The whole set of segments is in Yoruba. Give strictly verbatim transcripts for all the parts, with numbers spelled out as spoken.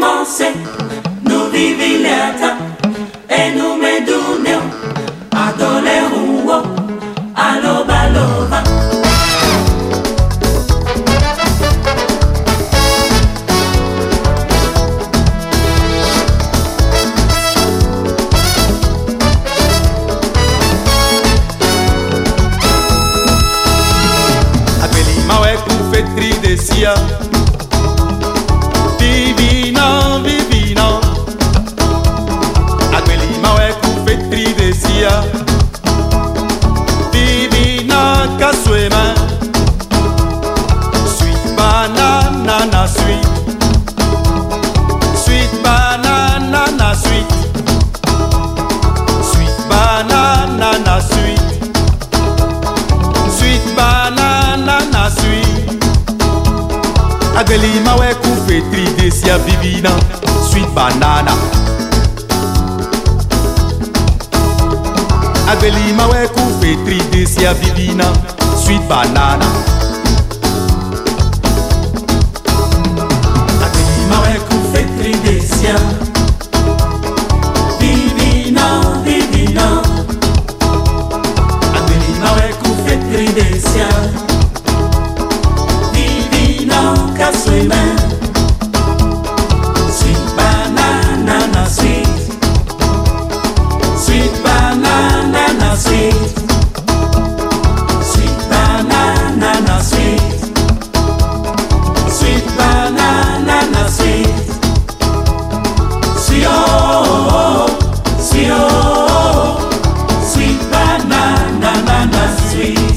mense, nous vivons l'état, et nous me donnons, adolérons, aloba loba. Desia Divina, divina Aguelima é confetri desia Divina casuema Sweet banana na sweet Sweet banana na sweet Sweet banana na sweet Sweet banana na sweet Aguelima é confetri desia divina Sweet banana Aguelima é confetri desia divina Sweet banana Aguelima é confetri desia divina, divina Aguelima é confetri desia Sweet banana na sweet, sweet banana na sweet, sweet banana na sweet, sweet banana na sweet, sweet oh, sweet oh, sweet banana na sweet.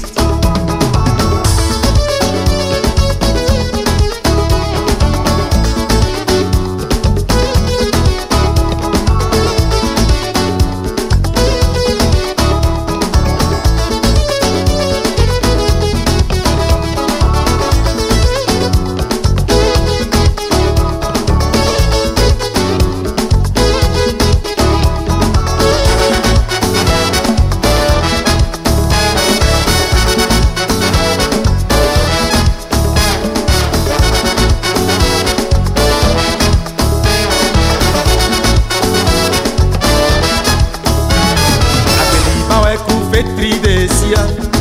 Confetri desia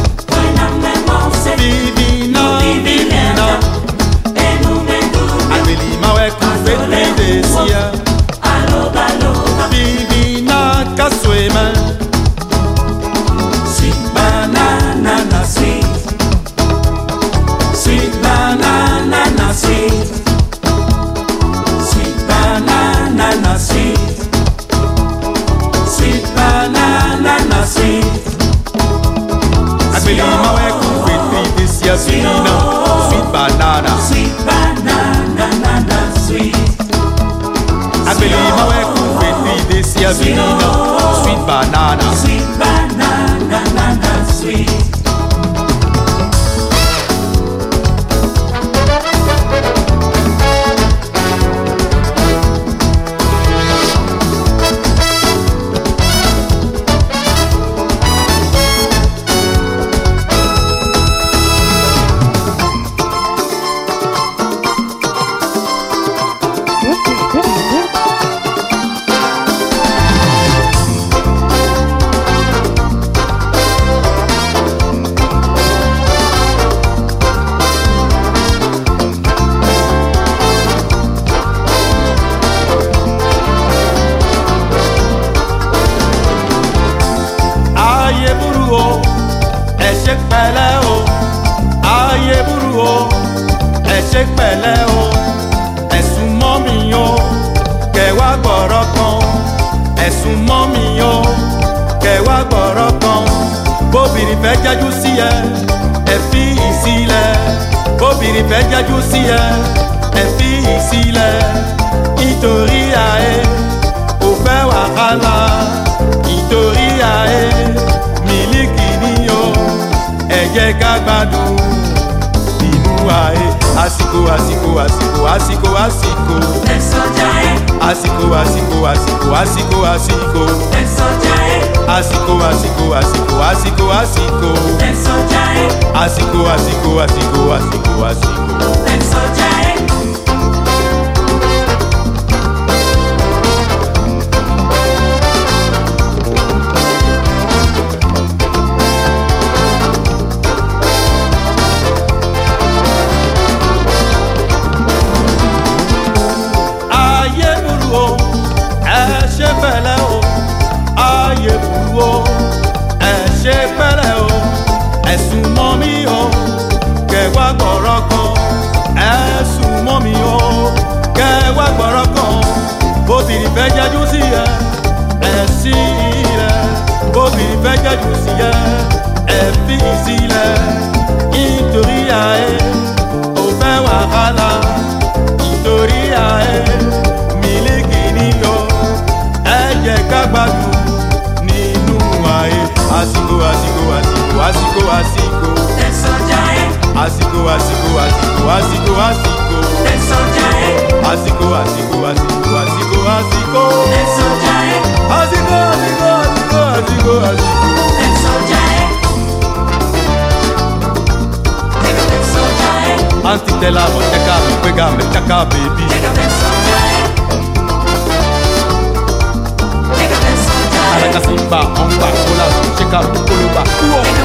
divina, divina Aguelima é confetri desia divina casuema Sweet banana na sweet, sweet banana na sweet, sweet banana na sweet, sweet banana na sweet. Aguelima é confetri desia divina Sweet banana Sweet banana na sweet Aguelima é confetri desia divina Sweet banana Sweet banana na sweet. Ẹ̀ṣẹ̀ pẹ̀lẹ́ o, ayé burú o, ẹ̀ṣẹ̀ pẹ̀lẹ́ o, ẹ̀sùn mọ́ mi o, kẹwàá gbọ̀rọ̀ kan, ẹ̀sùn mọ́ mi o, kẹwàá gbọ̀rọ̀ kan, bóbìnrin fẹ́ jájú sí ẹ, ẹ fi ìsílẹ̀, bóbìnrin fẹ́ jájú sí ẹ, ẹ fi ìsílẹ̀, nítorí àyè, kò fẹ́ wàhálà, nítorí àyè, mílíkì ni o. Ẹ jẹ́ ká gbádùn inú ayé àsìkò àsìkò àsìkò àsìkò àsìkò ẹ̀sọ́jà ẹ̀ àsìkò àsìkò àsìkò àsìkò àsìkò ẹ̀sọ́jà ẹ̀ àsìkò àsìkò àsìkò àsìkò àsìkò ẹ̀sọ́jà ẹ̀ àsìkò àsìkò àsìkò àsìkò àsìkò ẹ̀sọ́jà ẹ̀. kẹ́ wá gbọ́rọ̀ kan bóbìnrin fẹ́ jẹ́jú sí ẹ ẹ sí ilẹ̀ bóbìnrin fẹ́ jẹ́jú sí ẹ ẹ fi sílẹ̀ nítorí àẹ ò fẹ́ wàhálà nítorí àẹ mílíkì níyọ ẹ jẹ́ ká gbádùn nínú àẹ àsìkò àsìkò àsìkò àsìkò àsìkò Ẹ̀sọ́jà ẹ̀. àsìkò àsìkò àsìkò àsìkò àsìkò Ẹ̀sọ́jà ẹ̀. àsìkò àsìkò àsìkò àsìkò àsìkò Ẹ̀sọ́jà ẹ̀. àsìkò àsìkò àsìkò àsìkò àsìkò. Ẹ̀sọ́jà ẹ̀. Ẹ̀sọ́jà ẹ̀. Antitela mo cheka me pega me chaka baby. Ẹ̀sọ́jà ẹ̀. Ẹ̀sọ́jà ẹ̀. Alaka simba onba kola cheka koloba. Uo.